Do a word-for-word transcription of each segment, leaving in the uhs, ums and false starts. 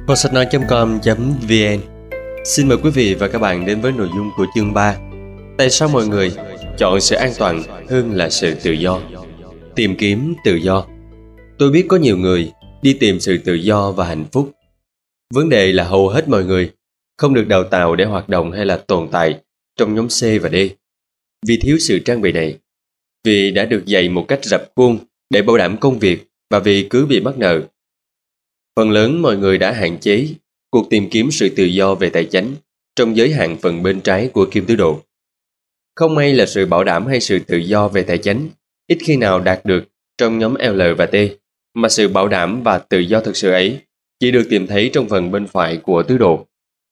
kho sách nói chấm com chấm vn. Xin mời quý vị và các bạn đến với nội dung của chương ba. Tại sao mọi người chọn sự an toàn hơn là sự tự do? Tìm kiếm tự do. Tôi biết có nhiều người đi tìm sự tự do và hạnh phúc. Vấn đề là hầu hết mọi người không được đào tạo để hoạt động hay là tồn tại trong nhóm C và D, vì thiếu sự trang bị này, vì đã được dạy một cách rập khuôn để bảo đảm công việc và vì cứ bị mắc nợ. Phần lớn mọi người đã hạn chế cuộc tìm kiếm sự tự do về tài chính trong giới hạn phần bên trái của kim tứ đồ. Không may là sự bảo đảm hay sự tự do về tài chính ít khi nào đạt được trong nhóm L và T, mà sự bảo đảm và tự do thực sự ấy chỉ được tìm thấy trong phần bên phải của tứ đồ.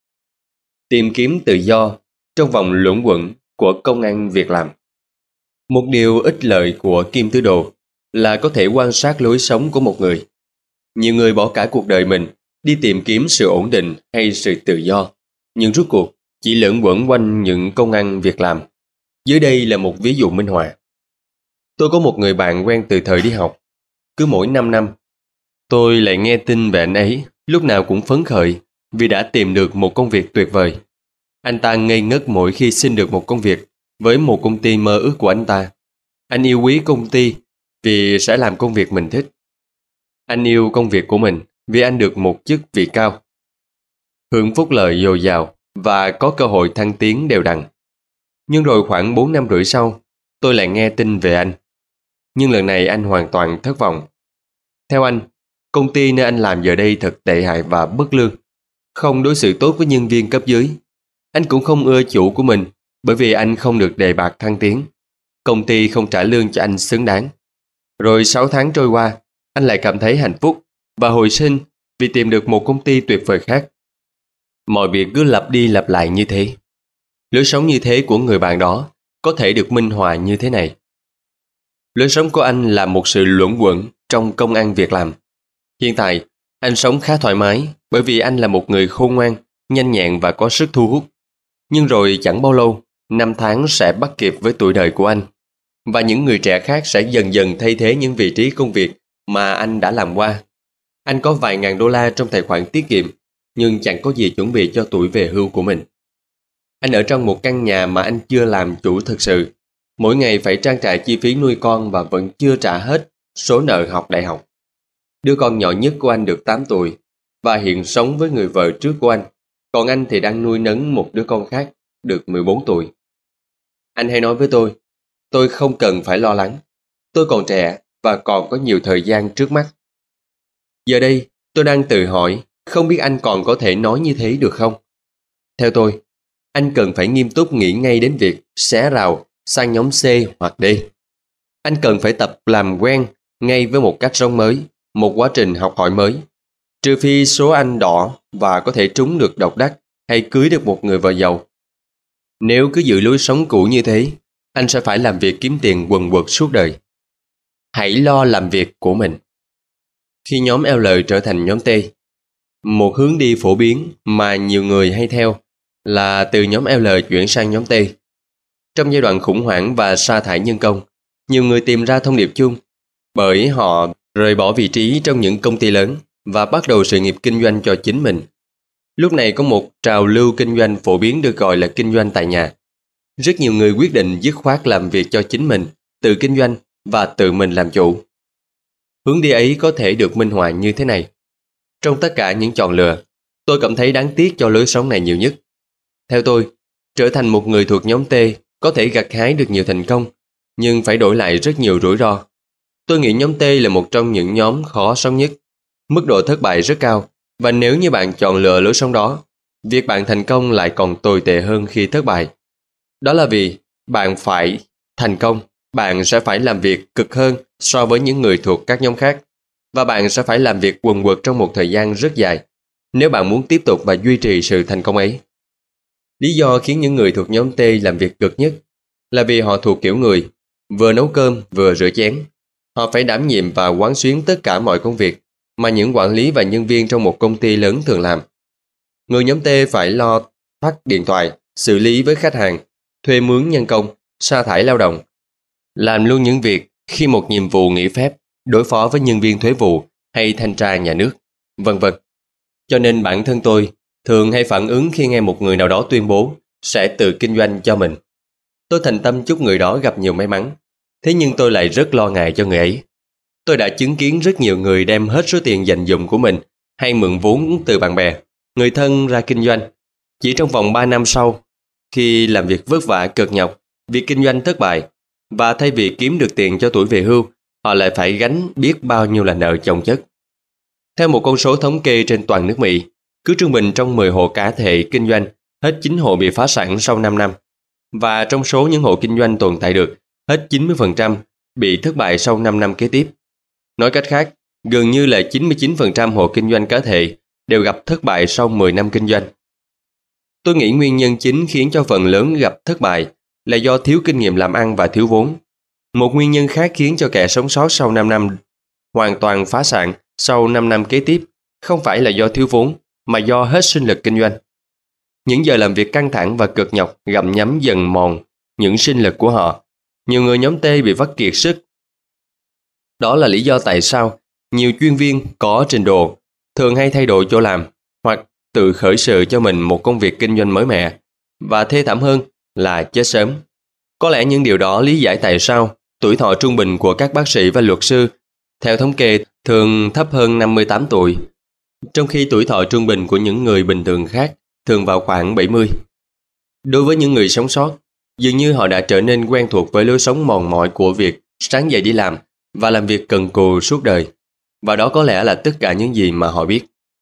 Tìm kiếm tự do trong vòng luẩn quẩn của công ăn việc làm. Một điều ích lợi của kim tứ đồ là có thể quan sát lối sống của một người. Nhiều người bỏ cả cuộc đời mình đi tìm kiếm sự ổn định hay sự tự do, nhưng rốt cuộc chỉ luẩn quẩn quanh những công ăn việc làm. Dưới đây là một ví dụ minh họa. Tôi có một người bạn quen từ thời đi học. Cứ mỗi năm năm, tôi lại nghe tin về anh ấy, lúc nào cũng phấn khởi vì đã tìm được một công việc tuyệt vời. Anh ta ngây ngất mỗi khi xin được một công việc với một công ty mơ ước của anh ta. Anh yêu quý công ty vì sẽ làm công việc mình thích. Anh yêu công việc của mình vì anh được một chức vị cao, hưởng phúc lợi dồi dào và có cơ hội thăng tiến đều đặn. Nhưng rồi khoảng bốn năm rưỡi sau, tôi lại nghe tin về anh. Nhưng lần này anh hoàn toàn thất vọng. Theo anh, công ty nơi anh làm giờ đây thật tệ hại và bất lương, không đối xử tốt với nhân viên cấp dưới. Anh cũng không ưa chủ của mình bởi vì anh không được đề bạt thăng tiến. Công ty không trả lương cho anh xứng đáng. Rồi sáu tháng trôi qua, anh lại cảm thấy hạnh phúc và hồi sinh vì tìm được một công ty tuyệt vời khác. Mọi việc cứ lặp đi lặp lại như thế. Lối sống như thế của người bạn đó có thể được minh họa như thế này. Lối sống của anh là một sự luẩn quẩn trong công ăn việc làm. Hiện tại, anh sống khá thoải mái bởi vì anh là một người khôn ngoan, nhanh nhẹn và có sức thu hút. Nhưng rồi chẳng bao lâu, năm tháng sẽ bắt kịp với tuổi đời của anh. Và những người trẻ khác sẽ dần dần thay thế những vị trí công việc mà anh đã làm qua. Anh có vài ngàn đô la trong tài khoản tiết kiệm, nhưng chẳng có gì chuẩn bị cho tuổi về hưu của mình. Anh ở trong một căn nhà mà anh chưa làm chủ thực sự. Mỗi ngày phải trang trải chi phí nuôi con và vẫn chưa trả hết số nợ học đại học. Đứa con nhỏ nhất của anh được tám tuổi và hiện sống với người vợ trước của anh. Còn anh thì đang nuôi nấng một đứa con khác được mười bốn tuổi. Anh hay nói với tôi, tôi không cần phải lo lắng. Tôi còn trẻ và còn có nhiều thời gian trước mắt. Giờ đây, tôi đang tự hỏi, không biết anh còn có thể nói như thế được không? Theo tôi, anh cần phải nghiêm túc nghĩ ngay đến việc xé rào sang nhóm C hoặc D. Anh cần phải tập làm quen ngay với một cách sống mới, một quá trình học hỏi mới. Trừ phi số anh đỏ và có thể trúng được độc đắc hay cưới được một người vợ giàu. Nếu cứ giữ lối sống cũ như thế, anh sẽ phải làm việc kiếm tiền quần quật suốt đời. Hãy lo làm việc của mình. Khi nhóm L trở thành nhóm T, một hướng đi phổ biến mà nhiều người hay theo là từ nhóm L chuyển sang nhóm T. Trong giai đoạn khủng hoảng và sa thải nhân công, nhiều người tìm ra thông điệp chung bởi họ rời bỏ vị trí trong những công ty lớn và bắt đầu sự nghiệp kinh doanh cho chính mình. Lúc này có một trào lưu kinh doanh phổ biến được gọi là kinh doanh tại nhà. Rất nhiều người quyết định dứt khoát làm việc cho chính mình, tự kinh doanh và tự mình làm chủ. Hướng đi ấy có thể được minh họa như thế này. Trong tất cả những chọn lựa, tôi cảm thấy đáng tiếc cho lối sống này nhiều nhất. Theo tôi, trở thành một người thuộc nhóm T có thể gặt hái được nhiều thành công, nhưng phải đổi lại rất nhiều rủi ro. Tôi nghĩ nhóm T là một trong những nhóm khó sống nhất. Mức độ thất bại rất cao, và nếu như bạn chọn lựa lối sống đó, việc bạn thành công lại còn tồi tệ hơn khi thất bại. Đó là vì bạn phải thành công, bạn sẽ phải làm việc cực hơn so với những người thuộc các nhóm khác, và bạn sẽ phải làm việc quần quật trong một thời gian rất dài nếu bạn muốn tiếp tục và duy trì sự thành công ấy. Lý do khiến những người thuộc nhóm T làm việc cực nhất là vì họ thuộc kiểu người vừa nấu cơm vừa rửa chén. Họ phải đảm nhiệm và quán xuyến tất cả mọi công việc mà những quản lý và nhân viên trong một công ty lớn thường làm. Người nhóm T phải lo tắt điện thoại, xử lý với khách hàng, thuê mướn nhân công, sa thải lao động, làm luôn những việc khi một nhiệm vụ nghỉ phép, đối phó với nhân viên thuế vụ hay thanh tra nhà nước, vân vân. Cho nên bản thân tôi thường hay phản ứng khi nghe một người nào đó tuyên bố sẽ tự kinh doanh cho mình. Tôi thành tâm chúc người đó gặp nhiều may mắn. Thế nhưng tôi lại rất lo ngại cho người ấy. Tôi đã chứng kiến rất nhiều người đem hết số tiền dành dụm của mình hay mượn vốn từ bạn bè, người thân ra kinh doanh. Chỉ trong vòng ba năm sau, khi làm việc vất vả cực nhọc, việc kinh doanh thất bại, và thay vì kiếm được tiền cho tuổi về hưu, họ lại phải gánh biết bao nhiêu là nợ chồng chất. Theo một con số thống kê trên toàn nước Mỹ, cứ trung bình trong mười hộ cá thể kinh doanh, hết chín hộ bị phá sản sau năm năm. Và trong số những hộ kinh doanh tồn tại được, hết chín mươi phần trăm bị thất bại sau năm năm kế tiếp. Nói cách khác, gần như là chín mươi chín phần trăm hộ kinh doanh cá thể đều gặp thất bại sau mười năm kinh doanh. Tôi nghĩ nguyên nhân chính khiến cho phần lớn gặp thất bại là do thiếu kinh nghiệm làm ăn và thiếu vốn. Một nguyên nhân khác khiến cho kẻ sống sót sau năm năm hoàn toàn phá sản sau năm năm kế tiếp không phải là do thiếu vốn, mà do hết sinh lực kinh doanh. Những giờ làm việc căng thẳng và cực nhọc gặm nhấm dần mòn những sinh lực của họ. Nhiều người nhóm T bị vắt kiệt sức. Đó là lý do tại sao nhiều chuyên viên có trình độ thường hay thay đổi chỗ làm hoặc tự khởi sự cho mình một công việc kinh doanh mới mẻ, và thê thảm hơn là chết sớm. Có lẽ những điều đó lý giải tại sao tuổi thọ trung bình của các bác sĩ và luật sư theo thống kê thường thấp hơn năm mươi tám tuổi, trong khi tuổi thọ trung bình của những người bình thường khác thường vào khoảng bảy mươi. Đối với những người sống sót, dường như họ đã trở nên quen thuộc với lối sống mòn mỏi của việc sáng dậy đi làm và làm việc cần cù suốt đời, và đó có lẽ là tất cả những gì mà họ biết.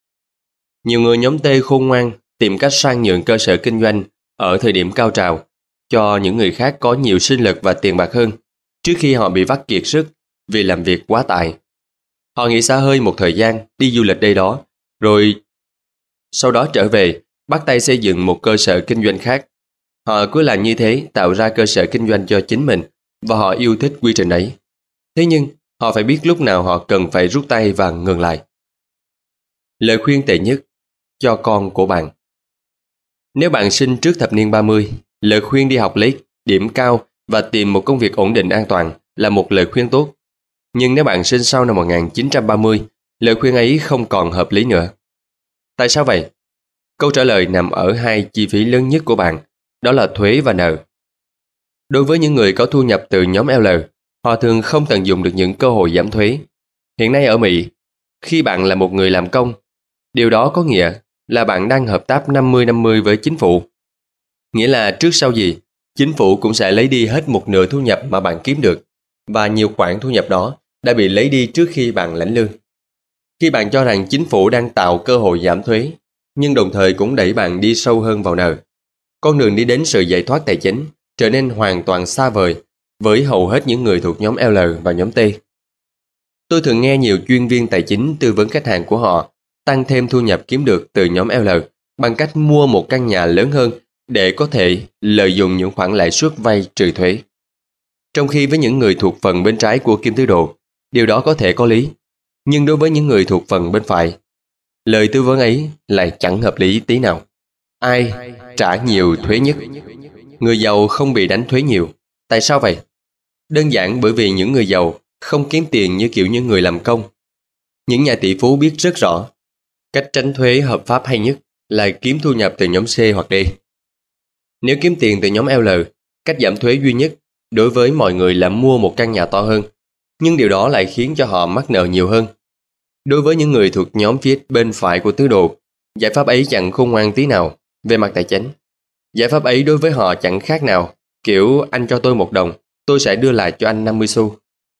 Nhiều người nhóm T khôn ngoan tìm cách sang nhượng cơ sở kinh doanh ở thời điểm cao trào cho những người khác có nhiều sinh lực và tiền bạc hơn, trước khi họ bị vắt kiệt sức vì làm việc quá tải. Họ nghỉ xả hơi một thời gian, đi du lịch đây đó, rồi sau đó trở về, bắt tay xây dựng một cơ sở kinh doanh khác. Họ cứ làm như thế, tạo ra cơ sở kinh doanh cho chính mình, và họ yêu thích quy trình ấy. Thế nhưng, họ phải biết lúc nào họ cần phải rút tay và ngừng lại. Lời khuyên tệ nhất cho con của bạn. Nếu bạn sinh trước thập niên ba mươi, lời khuyên đi học lấy điểm cao và tìm một công việc ổn định an toàn là một lời khuyên tốt. Nhưng nếu bạn sinh sau năm một nghìn chín trăm ba mươi, lời khuyên ấy không còn hợp lý nữa. Tại sao vậy? Câu trả lời nằm ở hai chi phí lớn nhất của bạn, đó là thuế và nợ. Đối với những người có thu nhập từ nhóm L, họ thường không tận dụng được những cơ hội giảm thuế. Hiện nay ở Mỹ, khi bạn là một người làm công, điều đó có nghĩa là bạn đang hợp tác năm mươi năm mươi với chính phủ. Nghĩa là trước sau gì, chính phủ cũng sẽ lấy đi hết một nửa thu nhập mà bạn kiếm được, và nhiều khoản thu nhập đó đã bị lấy đi trước khi bạn lãnh lương. Khi bạn cho rằng chính phủ đang tạo cơ hội giảm thuế, nhưng đồng thời cũng đẩy bạn đi sâu hơn vào nợ, con đường đi đến sự giải thoát tài chính trở nên hoàn toàn xa vời với hầu hết những người thuộc nhóm L và nhóm T. Tôi thường nghe nhiều chuyên viên tài chính tư vấn khách hàng của họ tăng thêm thu nhập kiếm được từ nhóm L bằng cách mua một căn nhà lớn hơn để có thể lợi dụng những khoản lãi suất vay trừ thuế. Trong khi với những người thuộc phần bên trái của kim tứ đồ, điều đó có thể có lý, nhưng đối với những người thuộc phần bên phải, lời tư vấn ấy lại chẳng hợp lý tí nào. Ai trả nhiều thuế nhất? Người giàu không bị đánh thuế nhiều. Tại sao vậy? Đơn giản bởi vì những người giàu không kiếm tiền như kiểu những người làm công. Những nhà tỷ phú biết rất rõ, cách tránh thuế hợp pháp hay nhất là kiếm thu nhập từ nhóm C hoặc D. Nếu kiếm tiền từ nhóm L, cách giảm thuế duy nhất đối với mọi người là mua một căn nhà to hơn, nhưng điều đó lại khiến cho họ mắc nợ nhiều hơn. Đối với những người thuộc nhóm phía bên phải của tứ đồ, giải pháp ấy chẳng khôn ngoan tí nào về mặt tài chính. Giải pháp ấy đối với họ chẳng khác nào kiểu anh cho tôi một đồng, tôi sẽ đưa lại cho anh năm mươi xu.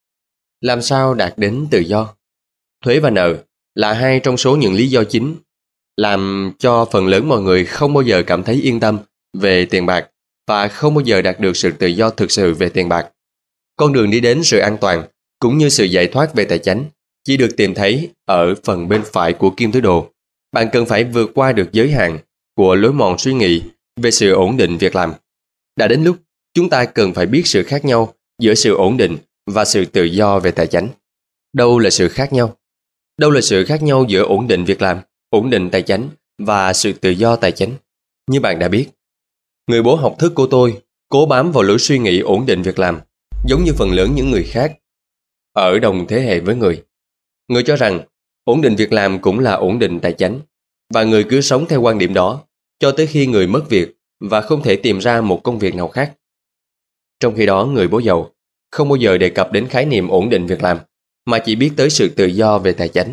Làm sao đạt đến tự do? Thuế và nợ là hai trong số những lý do chính làm cho phần lớn mọi người không bao giờ cảm thấy yên tâm về tiền bạc và không bao giờ đạt được sự tự do thực sự về tiền bạc. Con đường đi đến sự an toàn cũng như sự giải thoát về tài chính chỉ được tìm thấy ở phần bên phải của kim tứ đồ. Bạn cần phải vượt qua được giới hạn của lối mòn suy nghĩ về sự ổn định việc làm. Đã đến lúc chúng ta cần phải biết sự khác nhau giữa sự ổn định và sự tự do về tài chính. Đâu là sự khác nhau? Đâu là sự khác nhau giữa ổn định việc làm, ổn định tài chính và sự tự do tài chính? Như bạn đã biết, người bố học thức của tôi cố bám vào lối suy nghĩ ổn định việc làm, giống như phần lớn những người khác ở đồng thế hệ với người. Người cho rằng ổn định việc làm cũng là ổn định tài chính. và người cứ sống theo quan điểm đó cho tới khi người mất việc và không thể tìm ra một công việc nào khác. Trong khi đó, người bố giàu không bao giờ đề cập đến khái niệm ổn định việc làm, mà chỉ biết tới sự tự do về tài chính.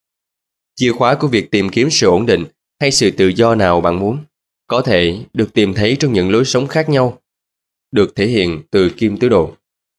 Chìa khóa của việc tìm kiếm sự ổn định hay sự tự do nào bạn muốn có thể được tìm thấy trong những lối sống khác nhau, được thể hiện từ Kim Tứ Đồ.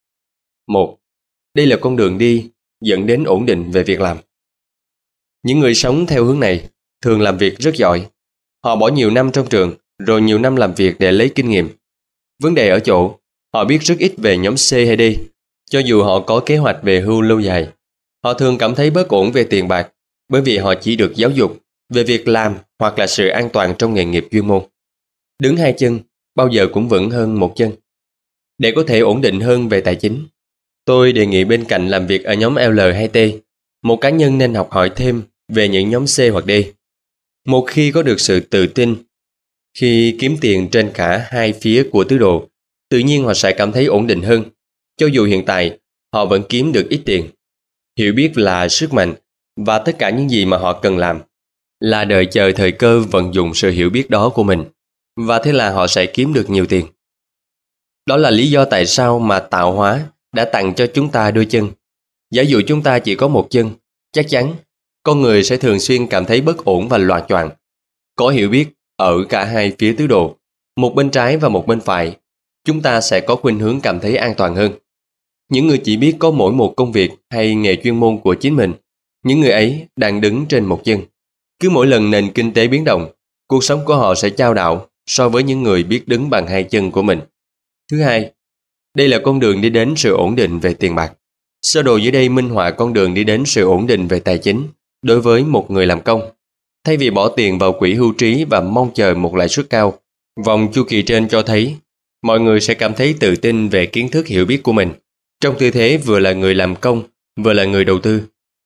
Một. Đây là con đường đi dẫn đến ổn định về việc làm. Những người sống theo hướng này thường làm việc rất giỏi. Họ bỏ nhiều năm trong trường, rồi nhiều năm làm việc để lấy kinh nghiệm. Vấn đề ở chỗ, họ biết rất ít về nhóm C hay D. Cho dù họ có kế hoạch về hưu lâu dài, họ thường cảm thấy bất ổn về tiền bạc, bởi vì họ chỉ được giáo dục về việc làm hoặc là sự an toàn trong nghề nghiệp chuyên môn. Đứng hai chân bao giờ cũng vững hơn một chân. Để có thể ổn định hơn về tài chính, tôi đề nghị bên cạnh làm việc ở nhóm L hay T, một cá nhân nên học hỏi thêm về những nhóm C hoặc D. Một khi có được sự tự tin khi kiếm tiền trên cả hai phía của tứ đồ, tự nhiên họ sẽ cảm thấy ổn định hơn, cho dù hiện tại họ vẫn kiếm được ít tiền. Hiểu biết là sức mạnh, và tất cả những gì mà họ cần làm là đợi chờ thời cơ vận dụng sự hiểu biết đó của mình, và thế là họ sẽ kiếm được nhiều tiền. Đó là lý do tại sao mà tạo hóa đã tặng cho chúng ta đôi chân. Giả dụ chúng ta chỉ có một chân, chắc chắn con người sẽ thường xuyên cảm thấy bất ổn và loạng choạng. Có hiểu biết ở cả hai phía tứ đồ, một bên trái và một bên phải, chúng ta sẽ có khuynh hướng cảm thấy an toàn hơn. Những người chỉ biết có mỗi một công việc hay nghề chuyên môn của chính mình, những người ấy đang đứng trên một chân. Cứ mỗi lần nền kinh tế biến động, cuộc sống của họ sẽ chao đảo so với những người biết đứng bằng hai chân của mình. Thứ hai, đây là con đường đi đến sự ổn định về tiền bạc. Sơ đồ dưới đây minh họa con đường đi đến sự ổn định về tài chính đối với một người làm công. Thay vì bỏ tiền vào quỹ hưu trí và mong chờ một lãi suất cao, vòng chu kỳ trên cho thấy mọi người sẽ cảm thấy tự tin về kiến thức hiểu biết của mình, trong tư thế vừa là người làm công, vừa là người đầu tư.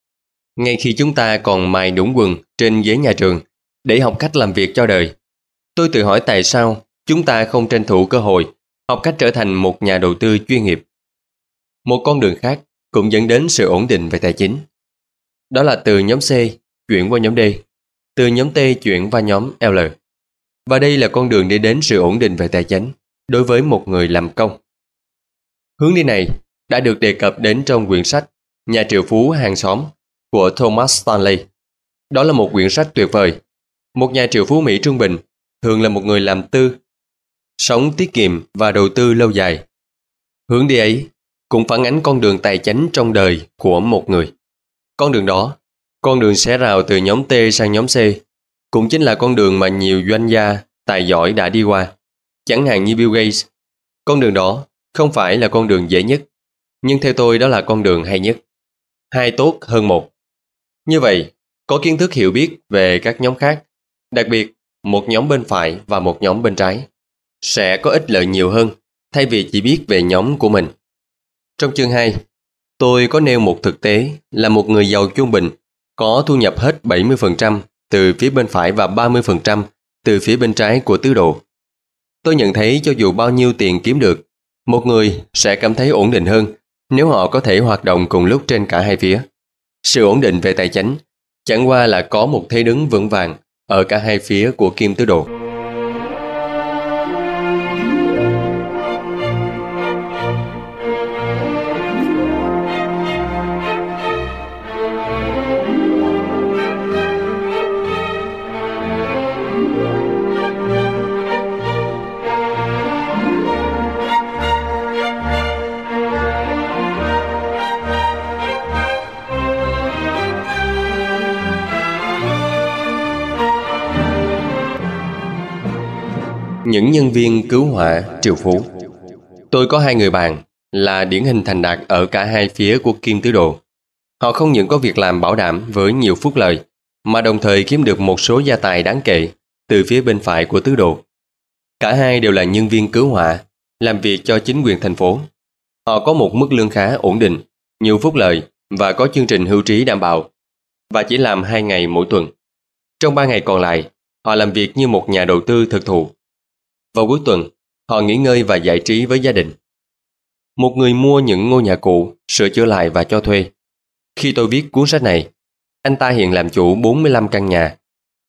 Ngay khi chúng ta còn mài đũng quần trên ghế nhà trường để học cách làm việc cho đời, tôi tự hỏi tại sao chúng ta không tranh thủ cơ hội học cách trở thành một nhà đầu tư chuyên nghiệp. Một con đường khác cũng dẫn đến sự ổn định về tài chính. Đó là từ nhóm C chuyển qua nhóm D, từ nhóm T chuyển qua nhóm L. Và đây là con đường đi đến sự ổn định về tài chính đối với một người làm công. Hướng đi này đã được đề cập đến trong quyển sách Nhà triệu phú hàng xóm của Thomas Stanley. Đó là một quyển sách tuyệt vời. Một nhà triệu phú Mỹ trung bình thường là một người làm tư, sống tiết kiệm và đầu tư lâu dài. Hướng đi ấy cũng phản ánh con đường tài chính trong đời của một người. Con đường đó, con đường xé rào từ nhóm T sang nhóm C, cũng chính là con đường mà nhiều doanh gia tài giỏi đã đi qua, chẳng hạn như Bill Gates. Con đường đó không phải là con đường dễ nhất, nhưng theo tôi đó là con đường hay nhất. Hai tốt hơn một. Như vậy, có kiến thức hiểu biết về các nhóm khác, đặc biệt một nhóm bên phải và một nhóm bên trái, sẽ có ích lợi nhiều hơn thay vì chỉ biết về nhóm của mình. Trong chương hai, tôi có nêu một thực tế là một người giàu trung bình có thu nhập hết bảy mươi phần trăm từ phía bên phải và ba mươi phần trăm từ phía bên trái của tứ đồ. Tôi nhận thấy cho dù bao nhiêu tiền kiếm được, một người sẽ cảm thấy ổn định hơn nếu họ có thể hoạt động cùng lúc trên cả hai phía. Sự ổn định về tài chính chẳng qua là có một thế đứng vững vàng ở cả hai phía của kim tứ đồ. Những nhân viên cứu hỏa triệu phú. Tôi có hai người bạn là điển hình thành đạt ở cả hai phía của kim tứ đồ. Họ không những có việc làm bảo đảm với nhiều phúc lợi, mà đồng thời kiếm được một số gia tài đáng kể từ phía bên phải của tứ đồ. Cả hai đều là nhân viên cứu hỏa, làm việc cho chính quyền thành phố. Họ có một mức lương khá ổn định, nhiều phúc lợi và có chương trình hưu trí đảm bảo, và chỉ làm hai ngày mỗi tuần. Trong ba ngày còn lại, họ làm việc như một nhà đầu tư thực thụ. Vào cuối tuần, họ nghỉ ngơi và giải trí với gia đình. Một người mua những ngôi nhà cũ, sửa chữa lại và cho thuê. Khi tôi viết cuốn sách này, anh ta hiện làm chủ bốn mươi lăm căn nhà.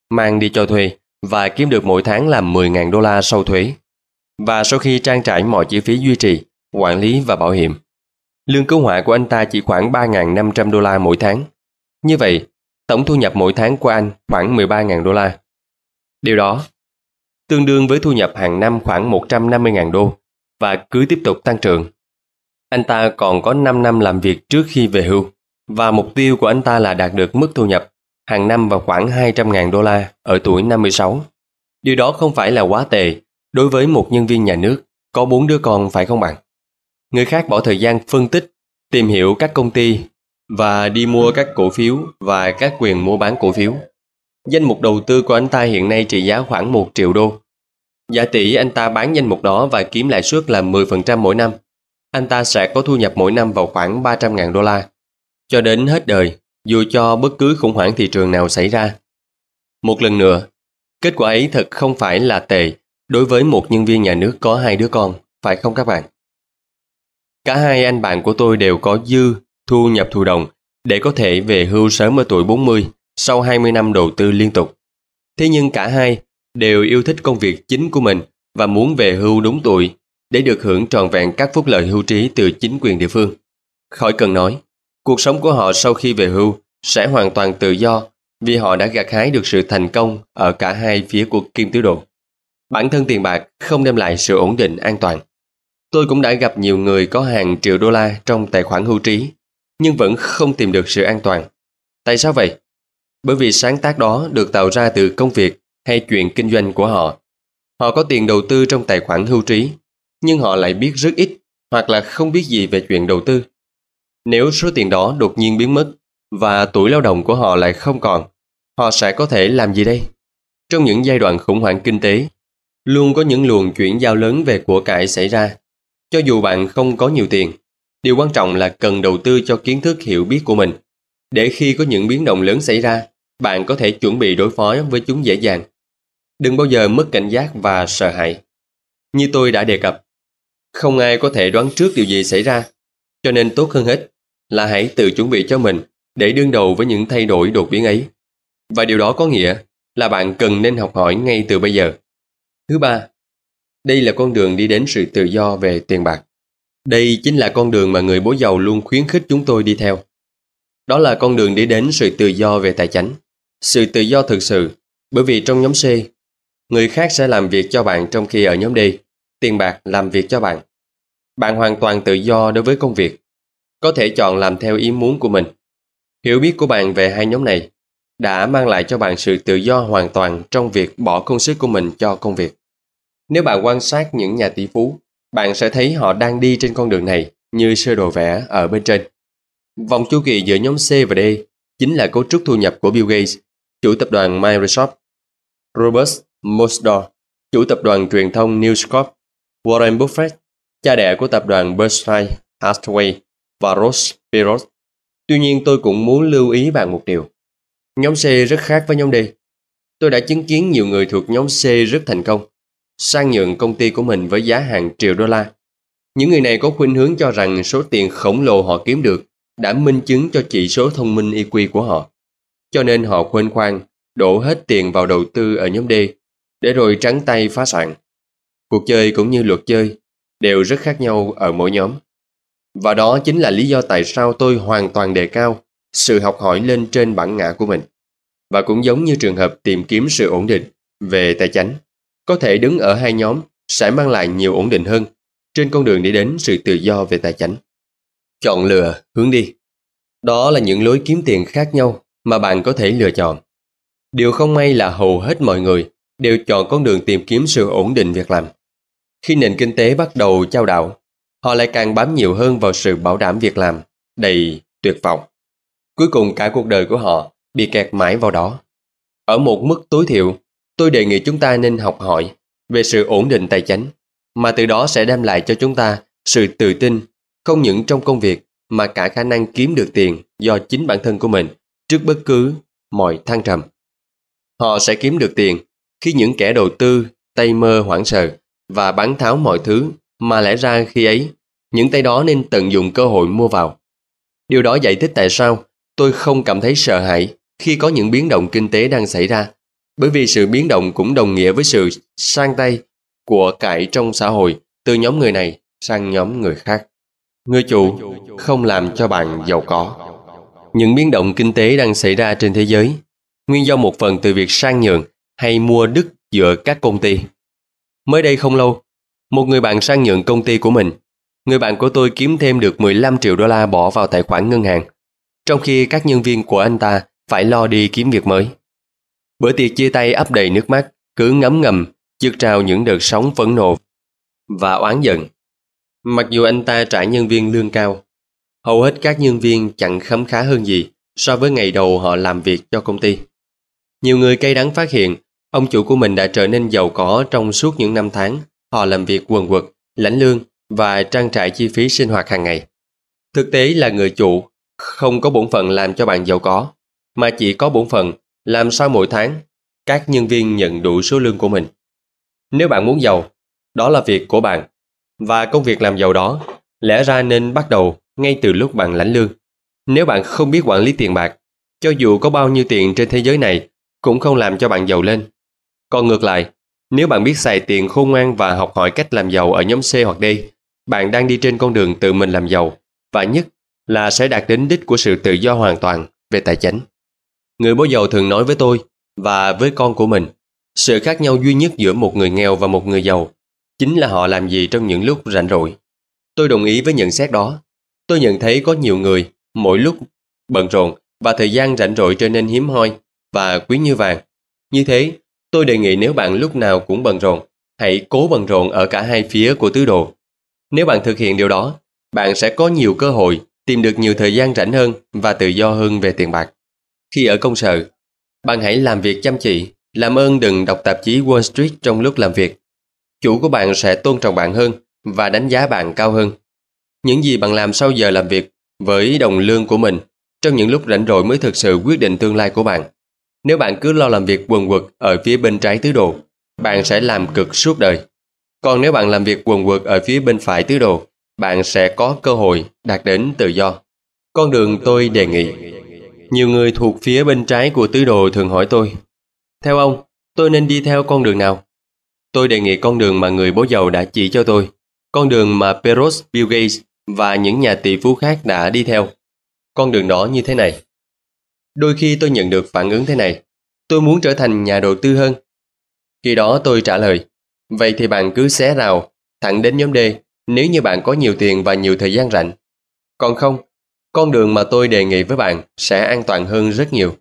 mang đi cho thuê và kiếm được mỗi tháng là mười nghìn đô la sau thuế. Và sau khi trang trải mọi chi phí duy trì, quản lý và bảo hiểm, lương cứu hỏa của anh ta chỉ khoảng ba nghìn năm trăm đô la mỗi tháng. Như vậy, tổng thu nhập mỗi tháng của anh khoảng mười ba nghìn đô la. Điều đó tương đương với thu nhập hàng năm khoảng một trăm năm mươi nghìn đô và cứ tiếp tục tăng trưởng. Anh ta còn có năm năm làm việc trước khi về hưu và mục tiêu của anh ta là đạt được mức thu nhập hàng năm vào khoảng hai trăm nghìn đô la ở tuổi năm mươi sáu. Điều đó không phải là quá tệ đối với một nhân viên nhà nước có bốn đứa con, phải không bạn? Người khác bỏ thời gian phân tích, tìm hiểu các công ty và đi mua các cổ phiếu và các quyền mua bán cổ phiếu. Danh mục đầu tư của anh ta hiện nay trị giá khoảng một triệu đô. Giả tỷ anh ta bán danh mục đó và kiếm lãi suất là mười phần trăm mỗi năm. Anh ta sẽ có thu nhập mỗi năm vào khoảng ba trăm nghìn đô la. Cho đến hết đời, dù cho bất cứ khủng hoảng thị trường nào xảy ra. Một lần nữa, kết quả ấy thật không phải là tệ đối với một nhân viên nhà nước có hai đứa con, phải không các bạn? Cả hai anh bạn của tôi đều có dư thu nhập thụ động để có thể về hưu sớm ở tuổi bốn mươi sau hai mươi năm đầu tư liên tục. Thế nhưng cả hai đều yêu thích công việc chính của mình và muốn về hưu đúng tuổi để được hưởng trọn vẹn các phúc lợi hưu trí từ chính quyền địa phương. Khỏi cần nói, cuộc sống của họ sau khi về hưu sẽ hoàn toàn tự do vì họ đã gặt hái được sự thành công ở cả hai phía của kim tứ đồ. Bản thân tiền bạc không đem lại sự ổn định an toàn. Tôi cũng đã gặp nhiều người có hàng triệu đô la trong tài khoản hưu trí, nhưng vẫn không tìm được sự an toàn. Tại sao vậy? Bởi vì sáng tác đó được tạo ra từ công việc hay chuyện kinh doanh của họ. Họ có tiền đầu tư trong tài khoản hưu trí, nhưng họ lại biết rất ít hoặc là không biết gì về chuyện đầu tư. Nếu số tiền đó đột nhiên biến mất và tuổi lao động của họ lại không còn, họ sẽ có thể làm gì đây? Trong những giai đoạn khủng hoảng kinh tế, luôn có những luồng chuyển giao lớn về của cải xảy ra. Cho dù bạn không có nhiều tiền, điều quan trọng là cần đầu tư cho kiến thức hiểu biết của mình, để khi có những biến động lớn xảy ra, bạn có thể chuẩn bị đối phó với chúng dễ dàng. Đừng bao giờ mất cảnh giác và sợ hãi. Như tôi đã đề cập, không ai có thể đoán trước điều gì xảy ra, cho nên tốt hơn hết là hãy tự chuẩn bị cho mình để đương đầu với những thay đổi đột biến ấy. Và điều đó có nghĩa là bạn cần nên học hỏi ngay từ bây giờ. Thứ ba, đây là con đường đi đến sự tự do về tiền bạc. Đây chính là con đường mà người bố giàu luôn khuyến khích chúng tôi đi theo. Đó là con đường đi đến sự tự do về tài chính. Sự tự do thực sự, bởi vì trong nhóm C, người khác sẽ làm việc cho bạn trong khi ở nhóm D, tiền bạc làm việc cho bạn. Bạn hoàn toàn tự do đối với công việc, có thể chọn làm theo ý muốn của mình. Hiểu biết của bạn về hai nhóm này đã mang lại cho bạn sự tự do hoàn toàn trong việc bỏ công sức của mình cho công việc. Nếu bạn quan sát những nhà tỷ phú, bạn sẽ thấy họ đang đi trên con đường này như sơ đồ vẽ ở bên trên. Vòng chu kỳ giữa nhóm C và D chính là cấu trúc thu nhập của Bill Gates, chủ tập đoàn Microsoft, Robert Mosdorf, chủ tập đoàn truyền thông News Corp, Warren Buffett, cha đẻ của tập đoàn Berkshire Hathaway và Ross Perot. Tuy nhiên tôi cũng muốn lưu ý bạn một điều. Nhóm C rất khác với nhóm D. Tôi đã chứng kiến nhiều người thuộc nhóm C rất thành công, sang nhượng công ty của mình với giá hàng triệu đô la. Những người này có khuynh hướng cho rằng số tiền khổng lồ họ kiếm được đã minh chứng cho chỉ số thông minh i kiu của họ. Cho nên họ khoanh khoang, đổ hết tiền vào đầu tư ở nhóm D, để rồi trắng tay phá sản. Cuộc chơi cũng như luật chơi đều rất khác nhau ở mỗi nhóm. Và đó chính là lý do tại sao tôi hoàn toàn đề cao sự học hỏi lên trên bản ngã của mình. Và cũng giống như trường hợp tìm kiếm sự ổn định về tài chính, có thể đứng ở hai nhóm sẽ mang lại nhiều ổn định hơn trên con đường đi đến sự tự do về tài chính. Chọn lựa hướng đi. Đó là những lối kiếm tiền khác nhau mà bạn có thể lựa chọn. Điều không may là hầu hết mọi người đều chọn con đường tìm kiếm sự ổn định việc làm. Khi nền kinh tế bắt đầu chao đảo, họ lại càng bám nhiều hơn vào sự bảo đảm việc làm đầy tuyệt vọng. Cuối cùng cả cuộc đời của họ bị kẹt mãi vào đó. Ở một mức tối thiểu, tôi đề nghị chúng ta nên học hỏi về sự ổn định tài chính, mà từ đó sẽ đem lại cho chúng ta sự tự tin, không những trong công việc mà cả khả năng kiếm được tiền do chính bản thân của mình trước bất cứ mọi thăng trầm. Họ sẽ kiếm được tiền khi những kẻ đầu tư tay mơ hoảng sợ và bán tháo mọi thứ mà lẽ ra khi ấy, những tay đó nên tận dụng cơ hội mua vào. Điều đó giải thích tại sao tôi không cảm thấy sợ hãi khi có những biến động kinh tế đang xảy ra, Bởi vì sự biến động cũng đồng nghĩa với sự sang tay của cải trong xã hội từ nhóm người này sang nhóm người khác. Người chủ không làm cho bạn giàu có. Những biến động kinh tế đang xảy ra trên thế giới nguyên do một phần từ việc sang nhượng hay mua đứt giữa các công ty. Mới đây không lâu, một người bạn sang nhượng công ty của mình. Người bạn của tôi kiếm thêm được mười lăm triệu đô la bỏ vào tài khoản ngân hàng, trong khi các nhân viên của anh ta phải lo đi kiếm việc mới. Bữa tiệc chia tay ắp đầy nước mắt, cứ ngấm ngầm dâng trào những đợt sóng phẫn nộ và oán giận. Mặc dù anh ta trả nhân viên lương cao, hầu hết các nhân viên chẳng khấm khá hơn gì so với ngày đầu họ làm việc cho công ty. Nhiều người cay đắng phát hiện ông chủ của mình đã trở nên giàu có trong suốt những năm tháng họ làm việc quần quật, lãnh lương và trang trải chi phí sinh hoạt hàng ngày. Thực tế là người chủ không có bổn phận làm cho bạn giàu có, mà chỉ có bổn phận làm sao mỗi tháng các nhân viên nhận đủ số lương của mình. Nếu bạn muốn giàu, đó là việc của bạn, và công việc làm giàu đó lẽ ra nên bắt đầu ngay từ lúc bạn lãnh lương. Nếu bạn không biết quản lý tiền bạc, cho dù có bao nhiêu tiền trên thế giới này cũng không làm cho bạn giàu lên. Còn ngược lại, nếu bạn biết xài tiền khôn ngoan và học hỏi cách làm giàu ở nhóm C hoặc D, bạn đang đi trên con đường tự mình làm giàu, và nhất là sẽ đạt đến đích của sự tự do hoàn toàn về tài chính. Người bố giàu thường nói với tôi và với con của mình, sự khác nhau duy nhất giữa một người nghèo và một người giàu chính là họ làm gì trong những lúc rảnh rỗi. Tôi đồng ý với nhận xét đó. Tôi nhận thấy có nhiều người mỗi lúc bận rộn và thời gian rảnh rỗi trở nên hiếm hoi và quý như vàng. Như thế, tôi đề nghị nếu bạn lúc nào cũng bận rộn, hãy cố bận rộn ở cả hai phía của tứ đồ. Nếu bạn thực hiện điều đó, bạn sẽ có nhiều cơ hội tìm được nhiều thời gian rảnh hơn và tự do hơn về tiền bạc. Khi ở công sở, bạn hãy làm việc chăm chỉ, làm ơn đừng đọc tạp chí Wall Street trong lúc làm việc. Chủ của bạn sẽ tôn trọng bạn hơn và đánh giá bạn cao hơn. Những gì bạn làm sau giờ làm việc với đồng lương của mình trong những lúc rảnh rỗi mới thực sự quyết định tương lai của bạn. Nếu bạn cứ lo làm việc quần quật ở phía bên trái tứ đồ, bạn sẽ làm cực suốt đời. Còn nếu bạn làm việc quần quật ở phía bên phải tứ đồ, bạn sẽ có cơ hội đạt đến tự do. Con đường tôi đề nghị. Nhiều người thuộc phía bên trái của tứ đồ thường hỏi tôi, theo ông, tôi nên đi theo con đường nào? Tôi đề nghị con đường mà người bố giàu đã chỉ cho tôi, con đường mà Bezos, Bill Gates và những nhà tỷ phú khác đã đi theo. Con đường đó như thế này. Đôi khi tôi nhận được phản ứng thế này, tôi muốn trở thành nhà đầu tư hơn. Khi đó tôi trả lời, vậy thì bạn cứ xé rào, thẳng đến nhóm D nếu như bạn có nhiều tiền và nhiều thời gian rảnh. Còn không, con đường mà tôi đề nghị với bạn sẽ an toàn hơn rất nhiều.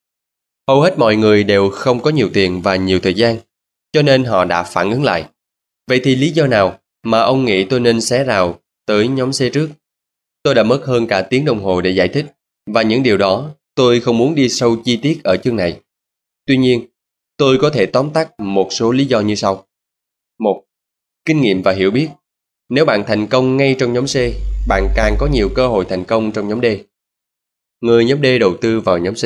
Hầu hết mọi người đều không có nhiều tiền và nhiều thời gian, cho nên họ đã phản ứng lại. Vậy thì lý do nào mà ông nghĩ tôi nên xé rào tới nhóm C trước? Tôi đã mất hơn cả tiếng đồng hồ để giải thích, và những điều đó tôi không muốn đi sâu chi tiết ở chương này. Tuy nhiên, tôi có thể tóm tắt một số lý do như sau. Một. Kinh nghiệm và hiểu biết. Nếu bạn thành công ngay trong nhóm C, bạn càng có nhiều cơ hội thành công trong nhóm D. Người nhóm D đầu tư vào nhóm C.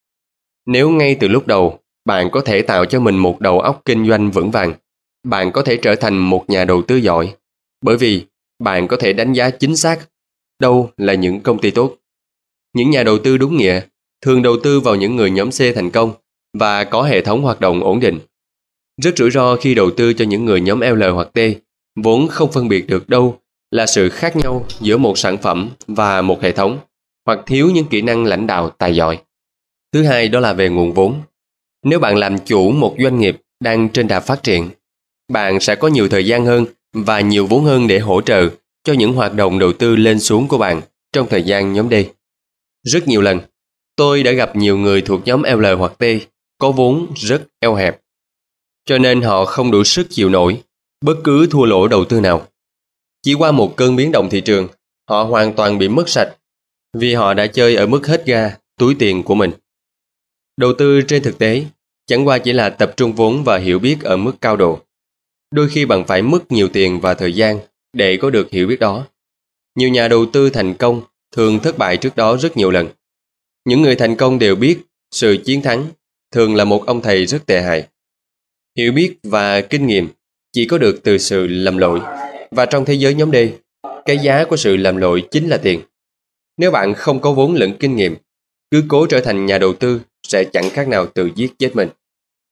Nếu ngay từ lúc đầu, bạn có thể tạo cho mình một đầu óc kinh doanh vững vàng, bạn có thể trở thành một nhà đầu tư giỏi, bởi vì bạn có thể đánh giá chính xác đâu là những công ty tốt. Những nhà đầu tư đúng nghĩa thường đầu tư vào những người nhóm C thành công và có hệ thống hoạt động ổn định. Rất rủi ro khi đầu tư cho những người nhóm L hoặc T vốn không phân biệt được đâu là sự khác nhau giữa một sản phẩm và một hệ thống, hoặc thiếu những kỹ năng lãnh đạo tài giỏi. Thứ hai đó là về nguồn vốn. Nếu bạn làm chủ một doanh nghiệp đang trên đà phát triển, bạn sẽ có nhiều thời gian hơn và nhiều vốn hơn để hỗ trợ cho những hoạt động đầu tư lên xuống của bạn trong thời gian nhóm D. Rất nhiều lần, tôi đã gặp nhiều người thuộc nhóm L hoặc T có vốn rất eo hẹp, cho nên họ không đủ sức chịu nổi bất cứ thua lỗ đầu tư nào. Chỉ qua một cơn biến động thị trường, họ hoàn toàn bị mất sạch vì họ đã chơi ở mức hết ga túi tiền của mình. Đầu tư trên thực tế chẳng qua chỉ là tập trung vốn và hiểu biết ở mức cao độ. Đôi khi bạn phải mất nhiều tiền và thời gian để có được hiểu biết đó. Nhiều nhà đầu tư thành công thường thất bại trước đó rất nhiều lần. Những người thành công đều biết sự chiến thắng thường là một ông thầy rất tệ hại. Hiểu biết và kinh nghiệm chỉ có được từ sự lầm lội, và trong thế giới nhóm D, cái giá của sự lầm lội chính là tiền. Nếu bạn không có vốn lẫn kinh nghiệm, cứ cố trở thành nhà đầu tư sẽ chẳng khác nào tự giết chết mình.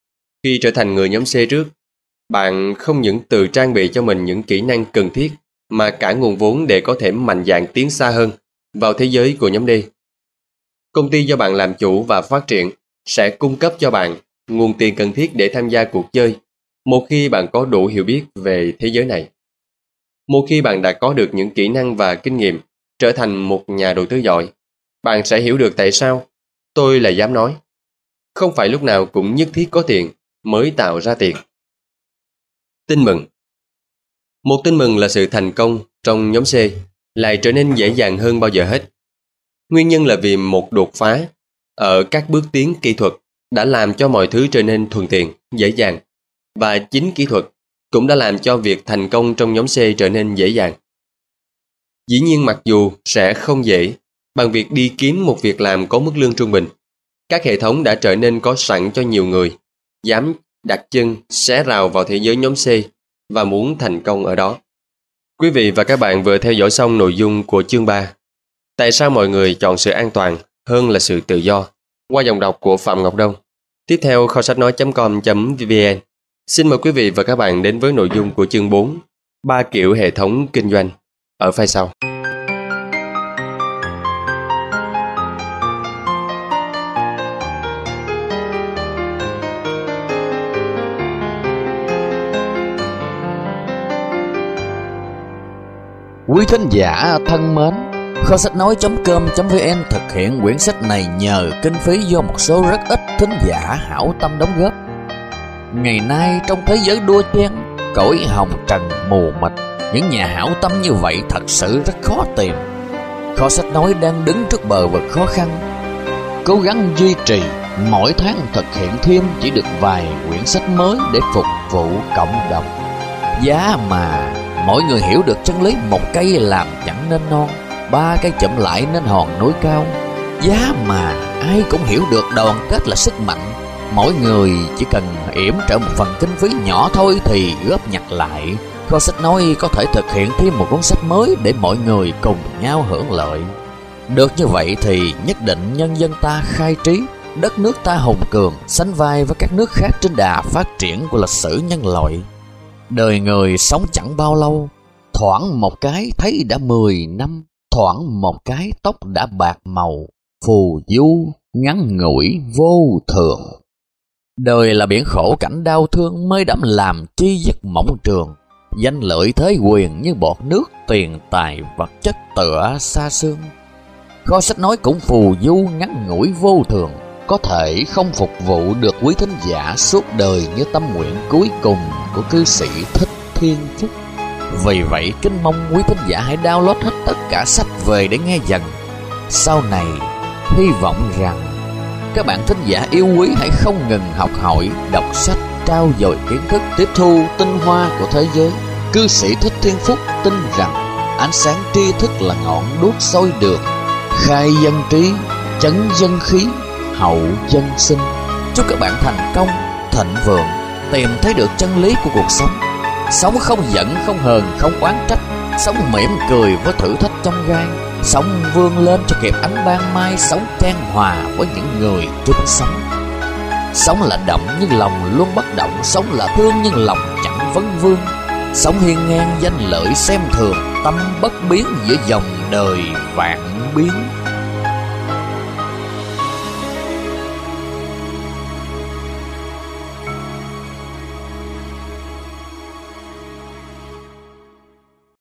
Khi trở thành người nhóm C trước, bạn không những tự trang bị cho mình những kỹ năng cần thiết mà cả nguồn vốn để có thể mạnh dạn tiến xa hơn vào thế giới của nhóm D. Công ty do bạn làm chủ và phát triển sẽ cung cấp cho bạn nguồn tiền cần thiết để tham gia cuộc chơi một khi bạn có đủ hiểu biết về thế giới này. Một khi bạn đã có được những kỹ năng và kinh nghiệm trở thành một nhà đầu tư giỏi, bạn sẽ hiểu được tại sao tôi lại dám nói không phải lúc nào cũng nhất thiết có tiền mới tạo ra tiền. Tin mừng. Một tin mừng là sự thành công trong nhóm C lại trở nên dễ dàng hơn bao giờ hết. Nguyên nhân là vì một đột phá ở các bước tiến kỹ thuật đã làm cho mọi thứ trở nên thuận tiện, dễ dàng. Và chính kỹ thuật cũng đã làm cho việc thành công trong nhóm C trở nên dễ dàng. Dĩ nhiên mặc dù sẽ không dễ bằng việc đi kiếm một việc làm có mức lương trung bình, các hệ thống đã trở nên có sẵn cho nhiều người dám đặt chân xé rào vào thế giới nhóm C và muốn thành công ở đó. Quý vị và các bạn vừa theo dõi xong nội dung của chương ba. Tại sao mọi người chọn sự an toàn hơn là sự tự do? Qua dòng đọc của Phạm Ngọc Đông. Tiếp theo kho sách nói chấm com chấm vn. Xin mời quý vị và các bạn đến với nội dung của chương bốn, ba kiểu hệ thống kinh doanh, ở file sau. Quý thính giả thân mến, kho sách nói chấm com chấm vn thực hiện quyển sách này nhờ kinh phí do một số rất ít thính giả hảo tâm đóng góp. Ngày nay trong thế giới đua chen, cõi hồng trần mù mịt, những nhà hảo tâm như vậy thật sự rất khó tìm. Kho sách nói đang đứng trước bờ vực khó khăn, cố gắng duy trì mỗi tháng thực hiện thêm chỉ được vài quyển sách mới để phục vụ cộng đồng. Giá mà mỗi người hiểu được chân lý một cây làm chẳng nên non, ba cây chụm lại nên hòn núi cao. Giá mà ai cũng hiểu được đoàn kết là sức mạnh, mỗi người chỉ cần yểm trợ một phần kinh phí nhỏ thôi thì góp nhặt lại, kho sách nói có thể thực hiện thêm một cuốn sách mới để mọi người cùng nhau hưởng lợi. Được như vậy thì nhất định nhân dân ta khai trí, đất nước ta hùng cường, sánh vai với các nước khác trên đà phát triển của lịch sử nhân loại. Đời người sống chẳng bao lâu, thoảng một cái thấy đã mười năm, thoảng một cái tóc đã bạc màu, phù du ngắn ngủi vô thường. Đời là biển khổ cảnh đau thương, mới đắm làm chi giấc mộng trường. Danh lợi thế quyền như bọt nước, tiền tài vật chất tựa xa xương. Kho sách nói cũng phù du ngắn ngủi vô thường, có thể không phục vụ được quý thính giả suốt đời như tâm nguyện cuối cùng của cư sĩ Thích Thiên Phúc. Vì vậy kính mong quý thính giả hãy download hết tất cả sách về để nghe dần. Sau này hy vọng rằng các bạn thính giả yêu quý hãy không ngừng học hỏi, đọc sách, trau dồi kiến thức, tiếp thu tinh hoa của thế giới. Cư sĩ Thích Thiên Phúc tin rằng ánh sáng tri thức là ngọn đuốc soi đường, khai dân trí, chấn dân khí, hậu dân sinh. Chúc các bạn thành công, thịnh vượng, tìm thấy được chân lý của cuộc sống. Sống không giận, không hờn, không oán trách, sống mỉm cười với thử thách trong gai, sống vươn lên cho kịp ánh ban mai, sống chan hòa với những người chung sống. Sống là động nhưng lòng luôn bất động, sống là thương nhưng lòng chẳng vấn vương. Sống hiên ngang danh lợi xem thường, tâm bất biến giữa dòng đời vạn biến.